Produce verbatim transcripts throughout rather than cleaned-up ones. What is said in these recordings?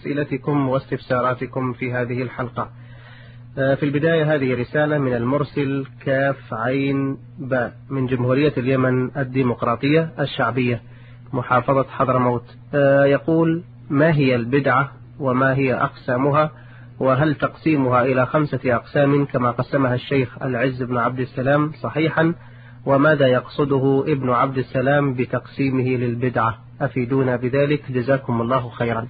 أسئلتكم واستفساراتكم في هذه الحلقة. في البداية هذه رسالة من المرسل كاف عين باء من جمهورية اليمن الديمقراطية الشعبية محافظة حضرموت. يقول: ما هي البدعة وما هي أقسامها، وهل تقسيمها إلى خمسة أقسام كما قسمها الشيخ العز بن عبد السلام صحيحا؟ وماذا يقصده ابن عبد السلام بتقسيمه للبدعة؟ أفيدونا بذلك جزاكم الله خيرا.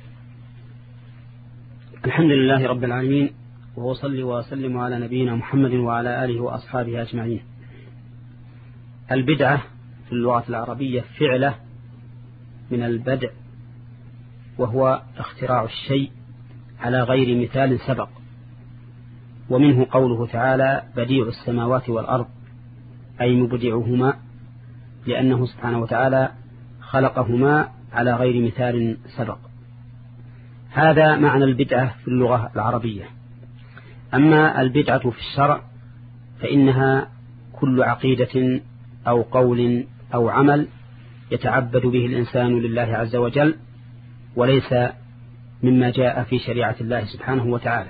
الحمد لله رب العالمين، وصلي وسلم على نبينا محمد وعلى آله وأصحابه أجمعين. البدعة في اللغة العربية فعلة من البدع، وهو اختراع الشيء على غير مثال سبق، ومنه قوله تعالى: بديع السماوات والأرض، أي مبدعهما، لأنه سبحانه وتعالى خلقهما على غير مثال سبق. هذا معنى البدعة في اللغة العربية. أما البدعة في الشرع فإنها كل عقيدة أو قول أو عمل يتعبد به الإنسان لله عز وجل، وليس مما جاء في شريعة الله سبحانه وتعالى.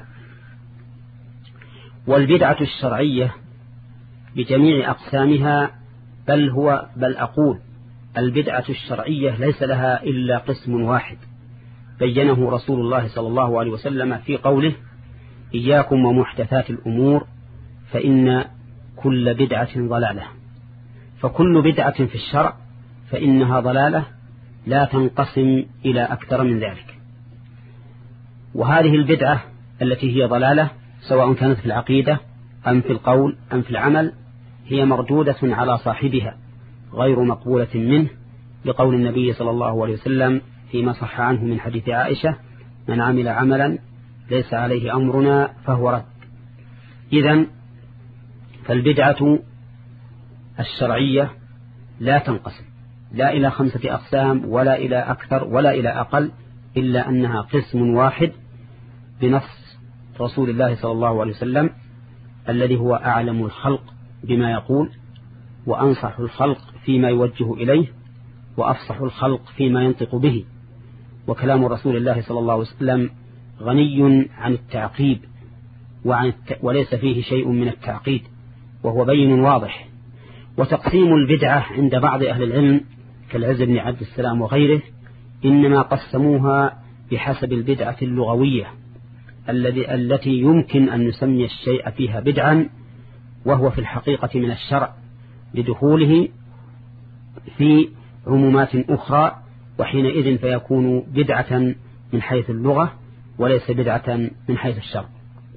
والبدعة الشرعية بجميع أقسامها، بل هو بل أقول البدعة الشرعية ليس لها إلا قسم واحد بينه رسول الله صلى الله عليه وسلم في قوله: إياكم ومحدثات الأمور فإن كل بدعة ضلالة. فكل بدعة في الشرع فإنها ضلالة لا تنقسم إلى أكثر من ذلك. وهذه البدعة التي هي ضلالة سواء كانت في العقيدة أم في القول أم في العمل هي مردودة على صاحبها غير مقبولة منه، لقول النبي صلى الله عليه وسلم فيما صح عنه من حديث عائشة: من عمل عملا ليس عليه أمرنا فهو رد. إذن فالبدعة الشرعية لا تنقسم لا إلى خمسة أقسام ولا إلى أكثر ولا إلى أقل، إلا أنها قسم واحد بنص رسول الله صلى الله عليه وسلم الذي هو أعلم الخلق بما يقول، وأنصح الخلق فيما يوجه إليه، وأفصح الخلق فيما ينطق به. وكلام رسول الله صلى الله عليه وسلم غني عن التعقيب وعن الت... وليس فيه شيء من التعقيد، وهو بين واضح. وتقسيم البدعة عند بعض أهل العلم كالعز بن عبد السلام وغيره إنما قسموها بحسب البدعة اللغوية الذي التي يمكن أن نسمي الشيء فيها بدعا، وهو في الحقيقة من الشرع لدخوله في عمومات أخرى، وحينئذ فيكون بدعة من حيث اللغة وليس بدعة من حيث الشرع.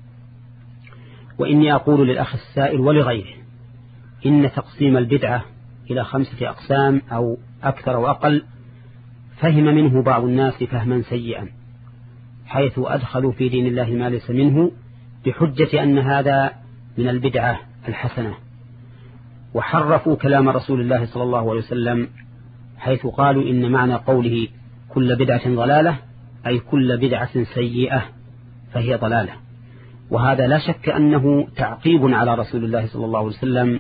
وإني أقول للأخ السائل ولغيره إن تقسيم البدعة إلى خمسة أقسام أو أكثر أو أقل فهم منه بعض الناس فهما سيئا، حيث أدخلوا في دين الله ما ليس منه بحجة أن هذا من البدعة الحسنة، وحرفوا كلام رسول الله صلى الله عليه وسلم حيث قالوا إن معنى قوله كل بدعة ضلالة أي كل بدعة سيئة فهي ضلالة. وهذا لا شك أنه تعقيب على رسول الله صلى الله عليه وسلم،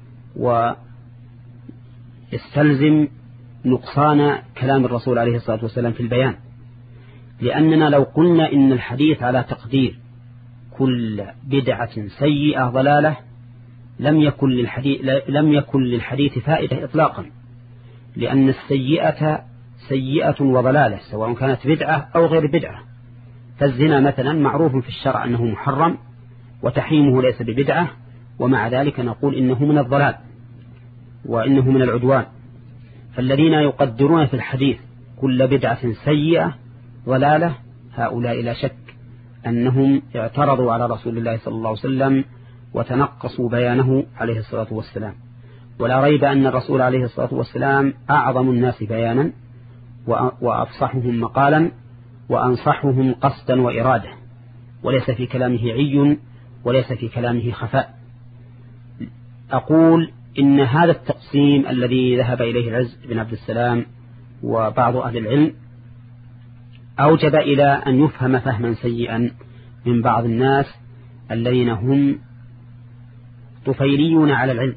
ويستلزم نقصان كلام الرسول عليه الصلاة والسلام في البيان، لأننا لو قلنا إن الحديث على تقدير كل بدعة سيئة ضلالة لم يكن للحديث, لم يكن للحديث فائدة إطلاقا، لأن السيئة سيئة وضلالة سواء كانت بدعة أو غير بدعة. فالزنا مثلا معروف في الشرع أنه محرم وتحريمه ليس ببدعة، ومع ذلك نقول إنه من الضلال وإنه من العدوان. فالذين يقدرون في الحديث كل بدعة سيئة ضلالة هؤلاء لا شك أنهم اعترضوا على رسول الله صلى الله عليه وسلم وتنقصوا بيانه عليه الصلاة والسلام. ولا ريب أن الرسول عليه الصلاة والسلام أعظم الناس بيانا وأفصحهم مقالا وأنصحهم قصدا وإرادة، وليس في كلامه عي وليس في كلامه خفاء. أقول إن هذا التقسيم الذي ذهب إليه العز بن عبد السلام وبعض أهل العلم أوجب إلى أن يفهم فهما سيئا من بعض الناس الذين هم طفيليون على العلم،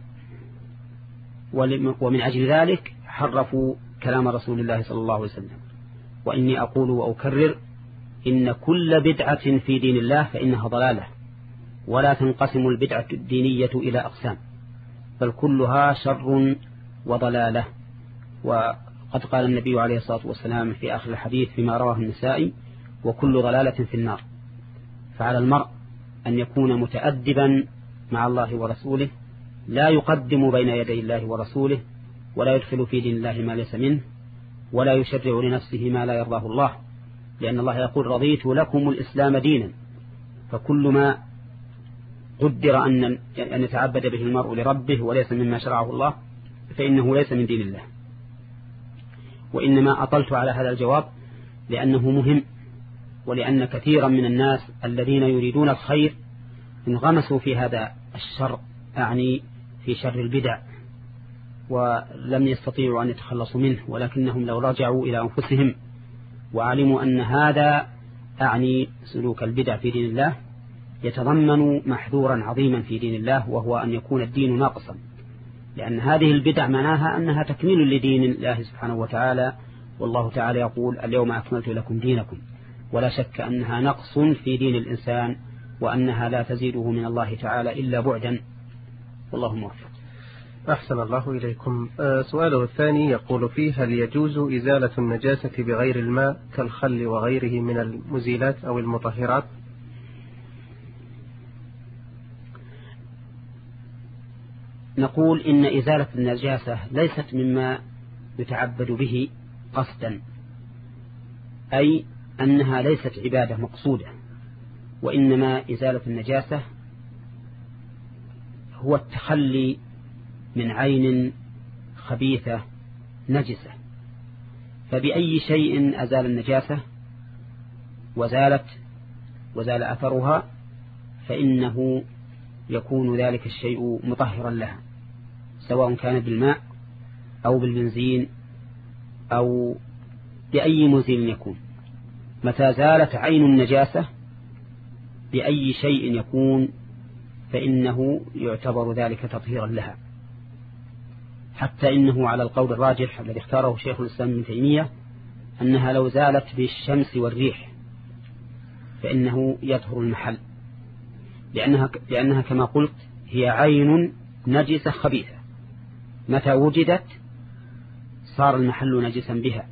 ومن أجل ذلك حرفوا كلام رسول الله صلى الله عليه وسلم. وإني أقول وأكرر إن كل بدعة في دين الله فإنها ضلالة، ولا تنقسم البدعة الدينية إلى أقسام، بل كلها شر وضلالة. وقد قال النبي عليه الصلاة والسلام في آخر الحديث فيما رواه النسائي: وكل ضلالة في النار. فعلى المرء أن يكون متأدبا مع الله ورسوله، لا يقدم بين يدي الله ورسوله، ولا يدخل في دين الله ما ليس منه، ولا يشرع لنفسه ما لا يرضاه الله، لأن الله يقول: رضيت لكم الإسلام دينا. فكل ما قدر أن أن يتعبد به المرء لربه وليس مما شرعه الله فإنه ليس من دين الله. وإنما أطلت على هذا الجواب لأنه مهم، ولأن كثيرا من الناس الذين يريدون الخير انغمسوا في هذا الشر، أعني في شر البدع، ولم يستطيعوا أن يتخلصوا منه، ولكنهم لو رجعوا إلى أنفسهم وعلموا أن هذا أعني سلوك البدع في دين الله يتضمن محذورا عظيما في دين الله، وهو أن يكون الدين ناقصا، لأن هذه البدع معناها أنها تكميل لدين الله سبحانه وتعالى، والله تعالى يقول: اليوم أكملت لكم دينكم. ولا شك أنها نقص في دين الإنسان، وأنها لا تزيده من الله تعالى إلا بعدا، والله موفق. أحسن الله إليكم. سؤاله الثاني يقول فيه: هل يجوز إزالة النجاسة بغير الماء كالخل وغيره من المزيلات أو المطهرات؟ نقول إن إزالة النجاسة ليست مما يتعبد به قصدا، أي أنها ليست عبادة مقصودة، وإنما إزالة النجاسة هو التخلي من عين خبيثة نجسة. فبأي شيء أزال النجاسة وزالت وزال أثرها فإنه يكون ذلك الشيء مطهرا لها، سواء كان بالماء أو بالبنزين أو بأي مزيل يكون. متى زالت عين النجاسة بأي شيء يكون فإنه يعتبر ذلك تطهيرا لها، حتى إنه على القول الراجح الذي اختاره شيخ الإسلام ابن تيمية أنها لو زالت بالشمس والريح فإنه يطهر المحل، لأنها, لأنها كما قلت هي عين نجسة خبيثة، متى وجدت صار المحل نجسا بها،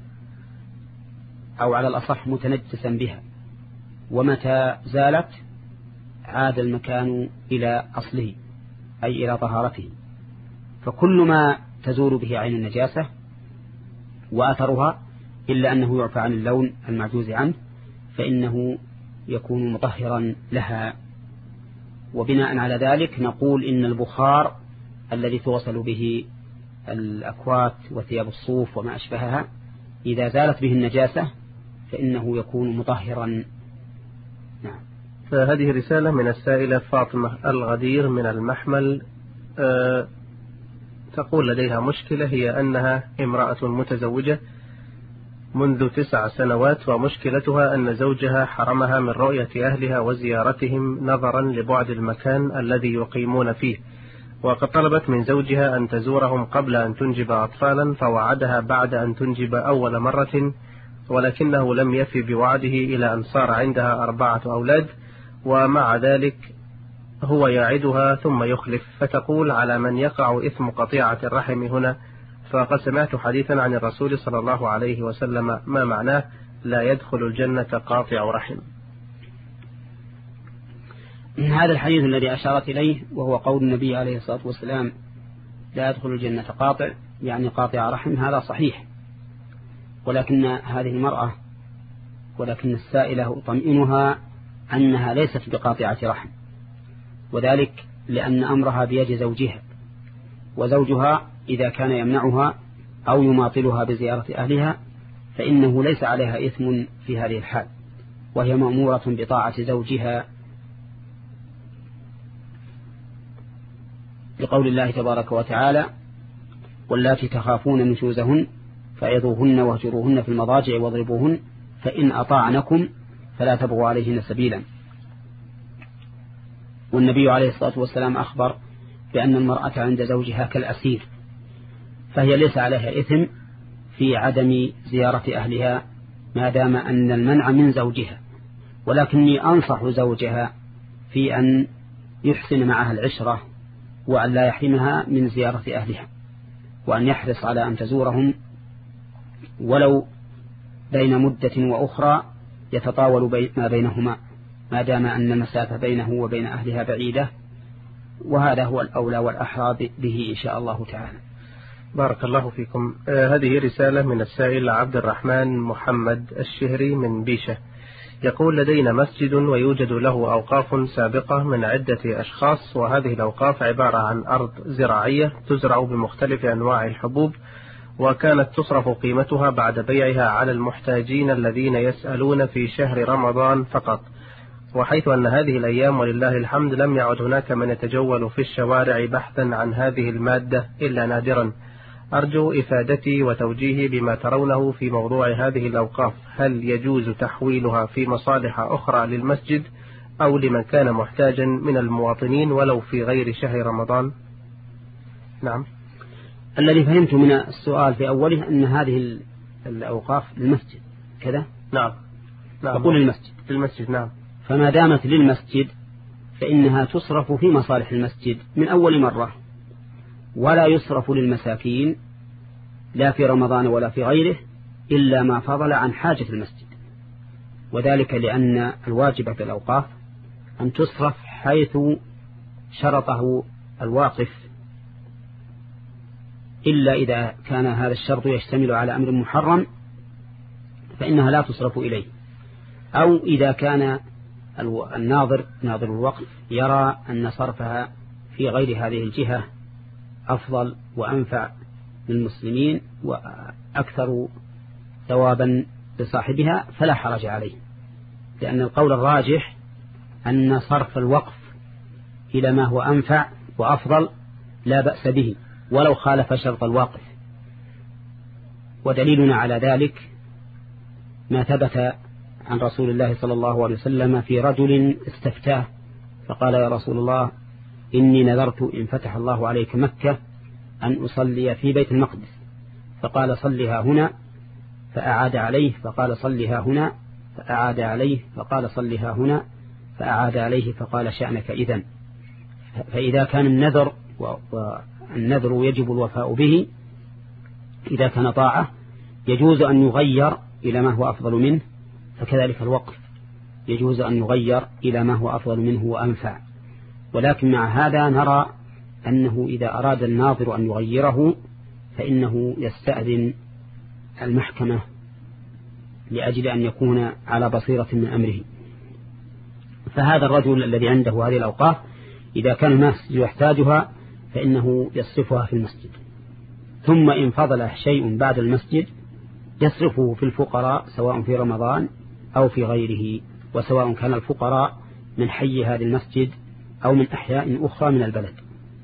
أو على الأصح متنجسا بها، ومتى زالت عاد المكان إلى أصله أي إلى طهارته. فكل ما تزول به عين النجاسة وأثرها إلا أنه يعفى عن اللون المعجوز عنه فإنه يكون مطهرا لها. وبناء على ذلك نقول إن البخار الذي توصل به الأكوات وثياب الصوف وما أشبهها إذا زالت به النجاسة فإنه يكون مطهرا. نعم. فهذه رسالة من السائلة فاطمة الغدير من المحمل، أه تقول لديها مشكلة، هي أنها امرأة متزوجة منذ تسع سنوات، ومشكلتها أن زوجها حرمها من رؤية أهلها وزيارتهم نظرا لبعد المكان الذي يقيمون فيه، وقد طلبت من زوجها أن تزورهم قبل أن تنجب أطفالا، فوعدها بعد أن تنجب أول مرة، ولكنه لم يفي بوعده إلى أن صار عندها أربعة أولاد، ومع ذلك هو يعدها ثم يخلف. فتقول: على من يقع إثم قطيعة الرحم هنا؟ فقد سمعت حديثا عن الرسول صلى الله عليه وسلم ما معناه: لا يدخل الجنة قاطع رحم. هذا الحديث الذي أشارت إليه وهو قول النبي عليه الصلاة والسلام: لا يدخل الجنة قاطع، يعني قاطع رحم، هذا صحيح، ولكن هذه المرأة ولكن السائلة أطمئنها أنها ليست بقاطعة رحم، وذلك لأن أمرها بيد زوجها، وزوجها إذا كان يمنعها أو يماطلها بزيارة أهلها فإنه ليس عليها إثم في هذه الحال، وهي مأمورة بطاعة زوجها لقول الله تبارك وتعالى: واللاتي تخافون نشوزهن فعظوهن واهجروهن في المضاجع واضربوهن فإن أطاعنكم فلا تبغوا عليهن سبيلا. والنبي عليه الصلاة والسلام أخبر بأن المرأة عند زوجها كالأسير، فهي ليس عليها إثم في عدم زيارة أهلها ما دام أن المنع من زوجها، ولكني أنصح زوجها في أن يحسن معها العشرة، وأن لا يحرمها من زيارة أهلها، وأن يحرص على أن تزورهم ولو بين مدة وأخرى يتطاول ما بينهما، ما دام أن المسافة بينه وبين أهلها بعيدة، وهذا هو الأولى والأحرى به إن شاء الله تعالى. بارك الله فيكم. آه هذه رسالة من السائل عبد الرحمن محمد الشهري من بيشة، يقول: لدينا مسجد ويوجد له أوقاف سابقة من عدة أشخاص، وهذه الأوقاف عبارة عن أرض زراعية تزرع بمختلف أنواع الحبوب، وكانت تصرف قيمتها بعد بيعها على المحتاجين الذين يسألون في شهر رمضان فقط، وحيث أن هذه الأيام ولله الحمد لم يعد هناك من يتجول في الشوارع بحثا عن هذه المادة إلا نادرا. أرجو إفادتي وتوجيهي بما ترونه في موضوع هذه الأوقاف، هل يجوز تحويلها في مصالح أخرى للمسجد أو لمن كان محتاجا من المواطنين ولو في غير شهر رمضان؟ نعم. الذي فهمت من السؤال في أوله أن هذه الأوقاف للمسجد كذا؟ نعم. نعم. أقول للمسجد. للمسجد نعم. فما دامت للمسجد فإنها تصرف في مصالح المسجد من أول مرة، ولا يصرف للمساكين لا في رمضان ولا في غيره إلا ما فضل عن حاجة المسجد، وذلك لأن الواجب في الأوقاف أن تصرف حيث شرطه الواقف، إلا إذا كان هذا الشرط يشتمل على أمر محرم فإنها لا تصرف إليه، أو إذا كان الناظر ناظر الوقف يرى أن صرفها في غير هذه الجهة أفضل وأنفع للمسلمين وأكثر ثوابا لصاحبها فلا حرج عليه، لأن القول الراجح أن صرف الوقف إلى ما هو أنفع وأفضل لا بأس به ولو خالف شرط الواقف. ودليلنا على ذلك ما ثبت عن رسول الله صلى الله عليه وسلم في رجل استفتاه فقال: يا رسول الله، إني نذرت إن فتح الله عليك مكة أن أصلي في بيت المقدس، فقال: صلها هنا، فأعاد عليه، فقال: صلها هنا، فأعاد عليه، فقال: صلها هنا، فأعاد عليه، فقال: شأنك إذن. فإذا كان النذر والنذر يجب الوفاء به إذا كان طاعة يجوز أن يغير إلى ما هو أفضل منه، فكذلك الوقف يجوز أن يغير إلى ما هو أفضل منه وأنفع. ولكن مع هذا نرى أنه إذا أراد الناظر أن يغيره فإنه يستأذن المحكمة لأجل أن يكون على بصيرة من أمره. فهذا الرجل الذي عنده هذه الأوقاف إذا كان الناس يحتاجها فإنه يصرفها في المسجد، ثم إن فضل شيء بعد المسجد يصرفه في الفقراء سواء في رمضان أو في غيره، وسواء كان الفقراء من حي هذا المسجد أو من أحياء أخرى من البلد.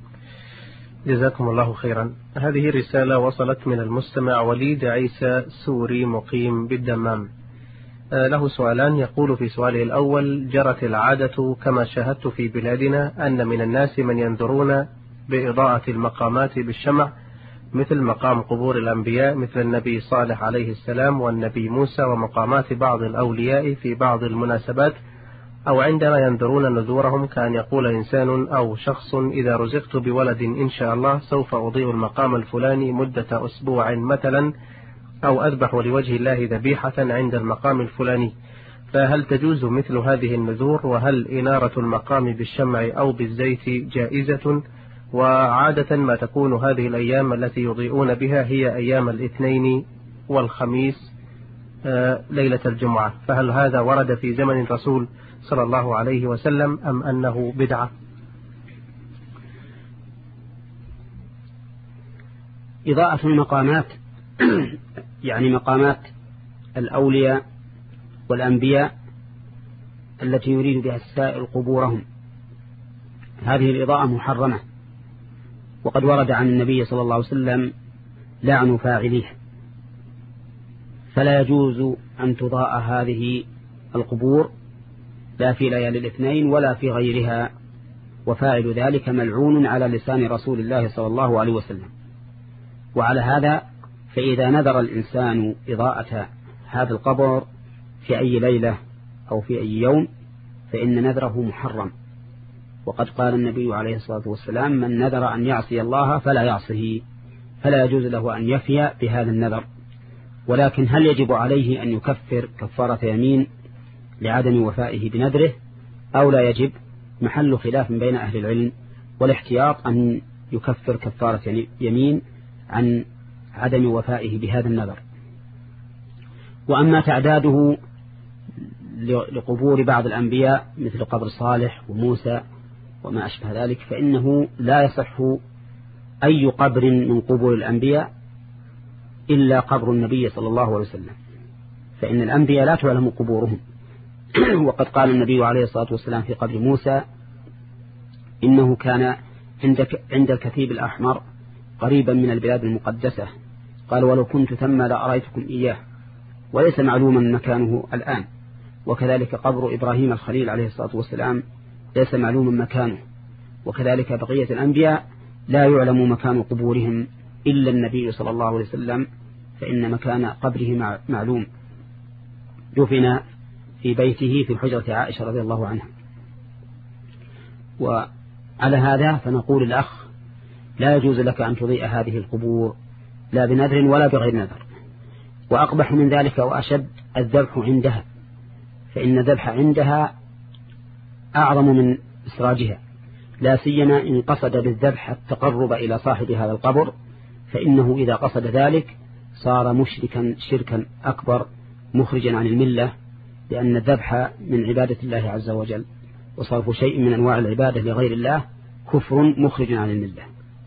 جزاكم الله خيرا. هذه رسالة وصلت من المستمع وليد عيسى سوري مقيم بالدمام، له سؤالان. يقول في سؤاله الأول: جرت العادة كما شاهدت في بلادنا أن من الناس من ينذرون بإضاءة المقامات بالشمع، مثل مقام قبور الأنبياء مثل النبي صالح عليه السلام والنبي موسى، ومقامات بعض الأولياء في بعض المناسبات، أو عندما ينذرون نذورهم كان يقول إنسان أو شخص: إذا رزقت بولد إن شاء الله سوف أضيء المقام الفلاني مدة أسبوع مثلا، أو أذبح لوجه الله ذبيحة عند المقام الفلاني. فهل تجوز مثل هذه النذور؟ وهل إنارة المقام بالشمع أو بالزيت جائزة؟ وعادة ما تكون هذه الأيام التي يضيئون بها هي أيام الاثنين والخميس آه ليلة الجمعة، فهل هذا ورد في زمن الرسول صلى الله عليه وسلم أم أنه بدعة؟ إضاءة المقامات يعني مقامات الأولياء والأنبياء التي يريد بها السائل قبورهم، هذه الإضاءة محرمة، وقد ورد عن النبي صلى الله عليه وسلم لعن فاعليه، فلا يجوز أن تضاء هذه القبور لا في ليالي الاثنين ولا في غيرها، وفاعل ذلك ملعون على لسان رسول الله صلى الله عليه وسلم. وعلى هذا فإذا نذر الإنسان إضاءة هذا القبر في أي ليلة أو في أي يوم فإن نذره محرم. وقد قال النبي عليه الصلاة والسلام: من نذر أن يعصي الله فلا يعصه، فلا يجوز له أن يفي بهذا النذر. ولكن هل يجب عليه أن يكفر كفارة يمين لعدم وفائه بنذره أو لا يجب؟ محل خلاف بين أهل العلم، والاحتياط أن يكفر كفارة يمين عن عدم وفائه بهذا النذر. وأما تعداده لقبور بعض الأنبياء مثل قبر صالح وموسى وما أشبه ذلك فإنه لا يصح أي قبر من قبور الأنبياء إلا قبر النبي صلى الله عليه وسلم، فإن الأنبياء لا تعلم قبورهم. وقد قال النبي عليه الصلاة والسلام في قبر موسى: إنه كان عند الكثيب الأحمر قريبا من البلاد المقدسة، قال: ولو كنت ثم لأريتكم إياه، وليس معلوما مكانه الآن. وكذلك قبر إبراهيم الخليل عليه الصلاة والسلام ليس معلوما مكانه. وكذلك بقية الأنبياء لا يعلم مكان قبورهم إلا النبي صلى الله عليه وسلم، فإن مكان قبره معلوم، دفن في بيته في حجرة عائشة رضي الله عنها. وعلى هذا فنقول الأخ: لا يجوز لك أن تضيء هذه القبور لا بنذر ولا بغير نذر. وأقبح من ذلك وأشد الذبح عندها، فإن الذبح عندها أعظم من إسراجها، لا سيما إن قصد بالذبح التقرب إلى صاحب هذا القبر، فإنه إذا قصد ذلك صار مشركا شركا أكبر مخرجا عن الملة، لأن الذبح من عبادة الله عز وجل، وصرف شيء من أنواع العبادة لغير الله كفر مخرج عن الملة.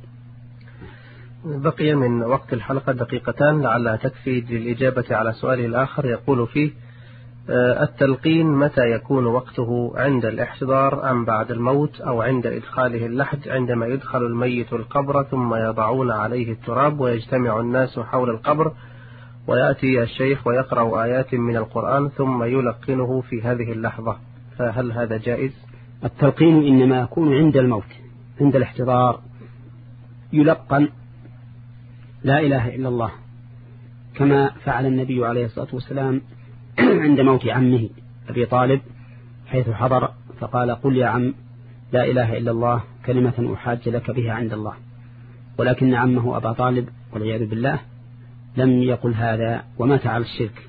بقي من وقت الحلقة دقيقتان لعلها تكفي للإجابة على سؤاله الآخر. يقول فيه: التلقين متى يكون وقته؟ عند الاحتضار أم بعد الموت أو عند إدخاله اللحد، عندما يدخل الميت القبر ثم يضعون عليه التراب ويجتمع الناس حول القبر ويأتي الشيخ ويقرأ آيات من القرآن ثم يلقنه في هذه اللحظة، فهل هذا جائز؟ التلقين إنما يكون عند الموت، عند الاحتضار يلقن لا إله إلا الله، كما فعل النبي عليه الصلاة والسلام عند موت عمه أبي طالب، حيث حضر فقال: قل يا عم لا إله إلا الله كلمة أحاج لك بها عند الله. ولكن عمه أبا طالب والعياذ بالله لم يقل هذا ومات على الشرك.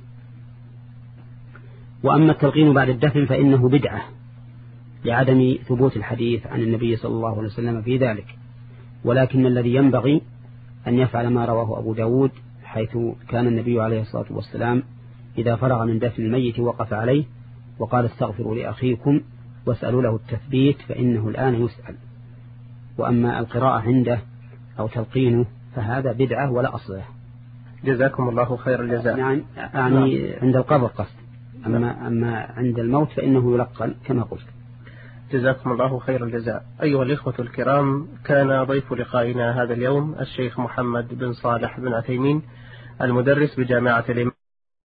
وأما التلقين بعد الدفن فإنه بدعة لعدم ثبوت الحديث عن النبي صلى الله عليه وسلم في ذلك، ولكن الذي ينبغي أن يفعل ما رواه أبو داود، حيث كان النبي عليه الصلاة والسلام إذا فرغ من دفن الميت وقف عليه وقال: استغفروا لأخيكم واسألوا له التثبيت فإنه الآن يسأل. وأما القراءة عنده أو تلقينه فهذا بدعة ولا أصل له. جزاكم الله خير الجزاء. يعني, يعني عند القبر قصد، أما, أما عند الموت فإنه يلقن كما قلت. جزاكم الله خير الجزاء. أيها الإخوة الكرام، كان ضيف لقائنا هذا اليوم الشيخ محمد بن صالح بن عثيمين، المدرس بجامعة الإمام